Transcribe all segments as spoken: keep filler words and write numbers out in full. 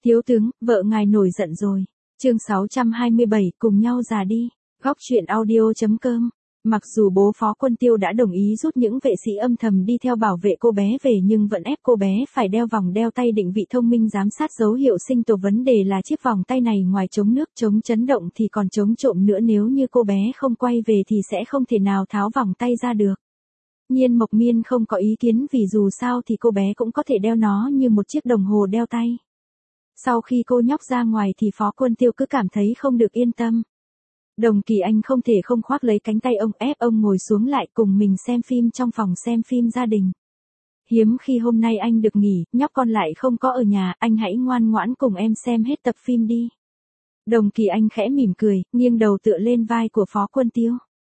Thiếu tướng, vợ ngài nổi giận rồi. Chương sáu trăm hai mươi bảy, cùng nhau già đi. Góc truyện audio chấm com. Mặc dù bố Phó Quân Tiêu đã đồng ý rút những vệ sĩ âm thầm đi theo bảo vệ cô bé về nhưng vẫn ép cô bé phải đeo vòng đeo tay định vị thông minh giám sát dấu hiệu sinh tồn. Vấn đề là chiếc vòng tay này ngoài chống nước chống chấn động thì còn chống trộm nữa, nếu như cô bé không quay về thì sẽ không thể nào tháo vòng tay ra được. Nhiên Mộc Miên không có ý kiến vì dù sao thì cô bé cũng có thể đeo nó như một chiếc đồng hồ đeo tay. Sau khi cô nhóc ra ngoài thì Phó Quân Tiêu cứ cảm thấy không được yên tâm. Đồng Kỳ Anh không thể không khoác lấy cánh tay ông ép ông ngồi xuống lại cùng mình xem phim trong phòng xem phim gia đình. Hiếm khi hôm nay anh được nghỉ, nhóc con lại không có ở nhà, anh hãy ngoan ngoãn cùng em xem hết tập phim đi. Đồng Kỳ Anh khẽ mỉm cười, nghiêng đầu tựa lên vai của Phó Quân Tiêu.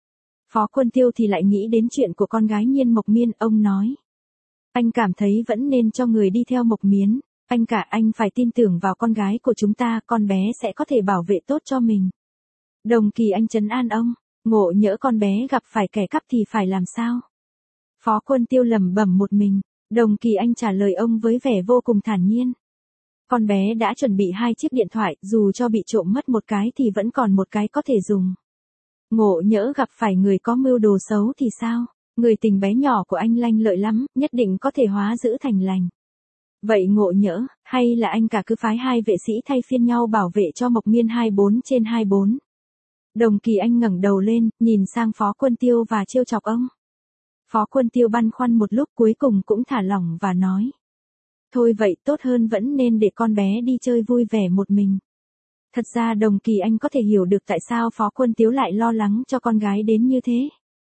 Phó Quân Tiêu thì lại nghĩ đến chuyện của con gái Nhiên Mộc Miên, ông nói. Anh cảm thấy vẫn nên cho người đi theo Mộc Miến, anh cả anh phải tin tưởng vào con gái của chúng ta, con bé sẽ có thể bảo vệ tốt cho mình. Đồng Kỳ Anh trấn an ông, ngộ nhỡ con bé gặp phải kẻ cắp thì phải làm sao? Phó Quân Tiêu lẩm bẩm một mình, Đồng Kỳ Anh trả lời ông với vẻ vô cùng thản nhiên. Con bé đã chuẩn bị hai chiếc điện thoại, dù cho bị trộm mất một cái thì vẫn còn một cái có thể dùng. Ngộ nhỡ gặp phải người có mưu đồ xấu thì sao? Người tình bé nhỏ của anh lanh lợi lắm, nhất định có thể hóa dữ thành lành. Vậy ngộ nhỡ, hay là anh cả cứ phái hai vệ sĩ thay phiên nhau bảo vệ cho Mộc Miên hai mươi bốn trên hai mươi bốn. Đồng Kỳ Anh ngẩng đầu lên, nhìn sang Phó Quân Tiêu và trêu chọc ông. Phó Quân Tiêu băn khoăn một lúc cuối cùng cũng thả lỏng và nói. Thôi vậy tốt hơn vẫn nên để con bé đi chơi vui vẻ một mình. Thật ra Đồng Kỳ Anh có thể hiểu được tại sao Phó Quân Tiêu lại lo lắng cho con gái đến như thế.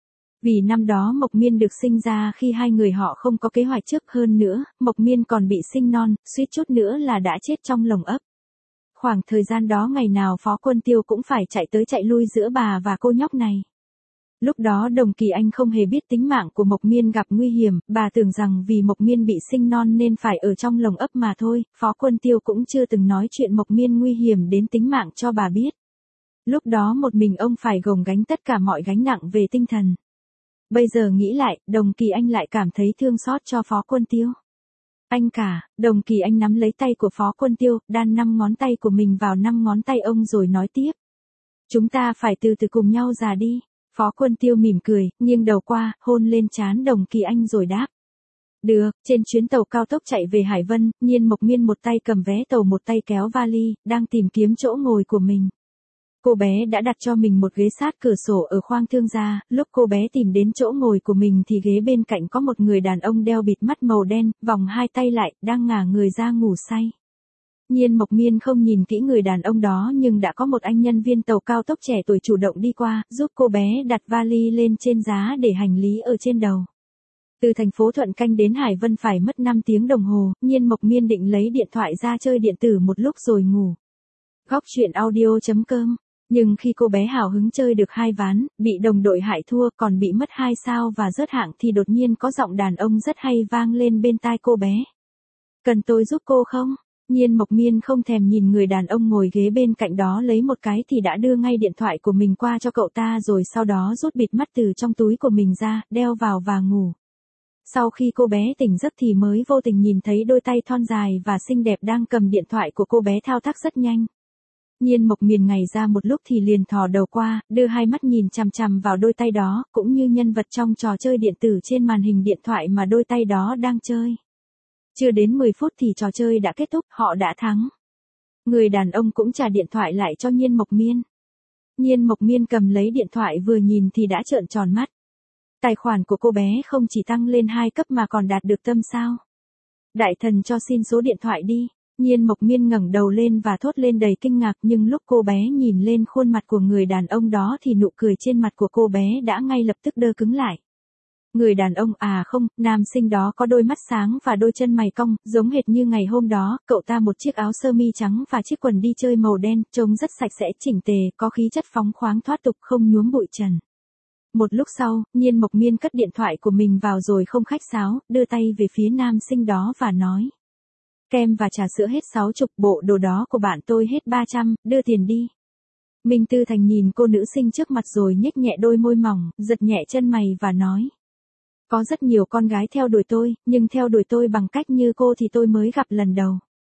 Vì năm đó Mộc Miên được sinh ra khi hai người họ không có kế hoạch trước, hơn nữa, Mộc Miên còn bị sinh non, suýt chút nữa là đã chết trong lồng ấp. Khoảng thời gian đó ngày nào Phó Quân Tiêu cũng phải chạy tới chạy lui giữa bà và cô nhóc này. Lúc đó Đồng Kỳ Anh không hề biết tính mạng của Mộc Miên gặp nguy hiểm, bà tưởng rằng vì Mộc Miên bị sinh non nên phải ở trong lồng ấp mà thôi, Phó Quân Tiêu cũng chưa từng nói chuyện Mộc Miên nguy hiểm đến tính mạng cho bà biết. Lúc đó một mình ông phải gồng gánh tất cả mọi gánh nặng về tinh thần. Bây giờ nghĩ lại, Đồng Kỳ Anh lại cảm thấy thương xót cho Phó Quân Tiêu. Anh cả, Đồng Kỳ Anh nắm lấy tay của Phó Quân Tiêu, đan năm ngón tay của mình vào năm ngón tay ông rồi nói tiếp. Chúng ta phải từ từ cùng nhau già đi. Phó Quân Tiêu mỉm cười, nghiêng đầu qua, hôn lên trán Đồng Kỳ Anh rồi đáp. Được, trên chuyến tàu cao tốc chạy về Hải Vân, Nhiên Mộc Miên một tay cầm vé tàu một tay kéo vali, đang tìm kiếm chỗ ngồi của mình. Cô bé đã đặt cho mình một ghế sát cửa sổ ở khoang thương gia, lúc cô bé tìm đến chỗ ngồi của mình thì ghế bên cạnh có một người đàn ông đeo bịt mắt màu đen, vòng hai tay lại, đang ngả người ra ngủ say. Nhiên Mộc Miên không nhìn kỹ người đàn ông đó nhưng đã có một anh nhân viên tàu cao tốc trẻ tuổi chủ động đi qua, giúp cô bé đặt vali lên trên giá để hành lý ở trên đầu. Từ thành phố Thuận Canh đến Hải Vân phải mất năm tiếng đồng hồ, Nhiên Mộc Miên định lấy điện thoại ra chơi điện tử một lúc rồi ngủ. Góc truyện audio chấm com. Nhưng khi cô bé hào hứng chơi được hai ván, bị đồng đội hại thua còn bị mất hai sao và rớt hạng thì đột nhiên có giọng đàn ông rất hay vang lên bên tai cô bé. Cần tôi giúp cô không? Nhiên Mộc Miên không thèm nhìn người đàn ông ngồi ghế bên cạnh đó lấy một cái thì đã đưa ngay điện thoại của mình qua cho cậu ta rồi sau đó rút bịt mắt từ trong túi của mình ra, đeo vào và ngủ. Sau khi cô bé tỉnh giấc thì mới vô tình nhìn thấy đôi tay thon dài và xinh đẹp đang cầm điện thoại của cô bé thao tác rất nhanh. Nhiên Mộc Miên ngày ra một lúc thì liền thò đầu qua, đưa hai mắt nhìn chằm chằm vào đôi tay đó, cũng như nhân vật trong trò chơi điện tử trên màn hình điện thoại mà đôi tay đó đang chơi. Chưa đến mười phút thì trò chơi đã kết thúc, họ đã thắng. Người đàn ông cũng trả điện thoại lại cho Nhiên Mộc Miên. Nhiên Mộc Miên cầm lấy điện thoại vừa nhìn thì đã trợn tròn mắt. Tài khoản của cô bé không chỉ tăng lên hai cấp mà còn đạt được tâm sao. Đại thần cho xin số điện thoại đi. Nhiên Mộc Miên ngẩng đầu lên và thốt lên đầy kinh ngạc, nhưng lúc cô bé nhìn lên khuôn mặt của người đàn ông đó thì nụ cười trên mặt của cô bé đã ngay lập tức đơ cứng lại. Người đàn ông à không, nam sinh đó có đôi mắt sáng và đôi chân mày cong, giống hệt như ngày hôm đó, cậu ta một chiếc áo sơ mi trắng và chiếc quần đi chơi màu đen, trông rất sạch sẽ chỉnh tề, có khí chất phóng khoáng thoát tục không nhuốm bụi trần. Một lúc sau, Nhiên Mộc Miên cất điện thoại của mình vào rồi không khách sáo, đưa tay về phía nam sinh đó và nói. Kem và trà sữa hết sáu chục, bộ đồ đó của bạn tôi hết ba trăm, đưa tiền đi. Minh Tư Thành nhìn cô nữ sinh trước mặt rồi nhếch nhẹ đôi môi mỏng, giật nhẹ chân mày và nói. Có rất nhiều con gái theo đuổi tôi, nhưng theo đuổi tôi bằng cách như cô thì tôi mới gặp lần đầu.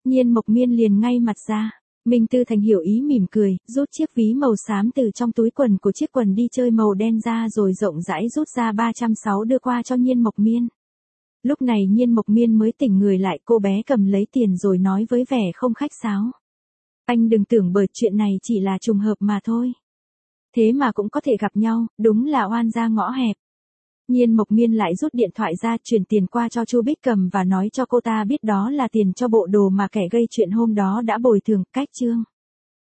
Nhiên Mộc Miên liền ngay mặt ra. Minh Tư Thành hiểu ý mỉm cười, rút chiếc ví màu xám từ trong túi quần của chiếc quần đi chơi màu đen ra rồi rộng rãi rút ra ba trăm sáu đưa qua cho Nhiên Mộc Miên. Lúc này Nhiên Mộc Miên mới tỉnh người lại, cô bé cầm lấy tiền rồi nói với vẻ không khách sáo. Anh đừng tưởng bởi chuyện này chỉ là trùng hợp mà thôi. Thế mà cũng có thể gặp nhau, đúng là oan gia ngõ hẹp. Nhiên Mộc Miên lại rút điện thoại ra chuyển tiền qua cho Chu Bích Cầm và nói cho cô ta biết đó là tiền cho bộ đồ mà kẻ gây chuyện hôm đó đã bồi thường. Cách chương